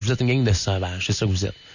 Vous êtes une gang de sauvages, c'est ça que vous êtes.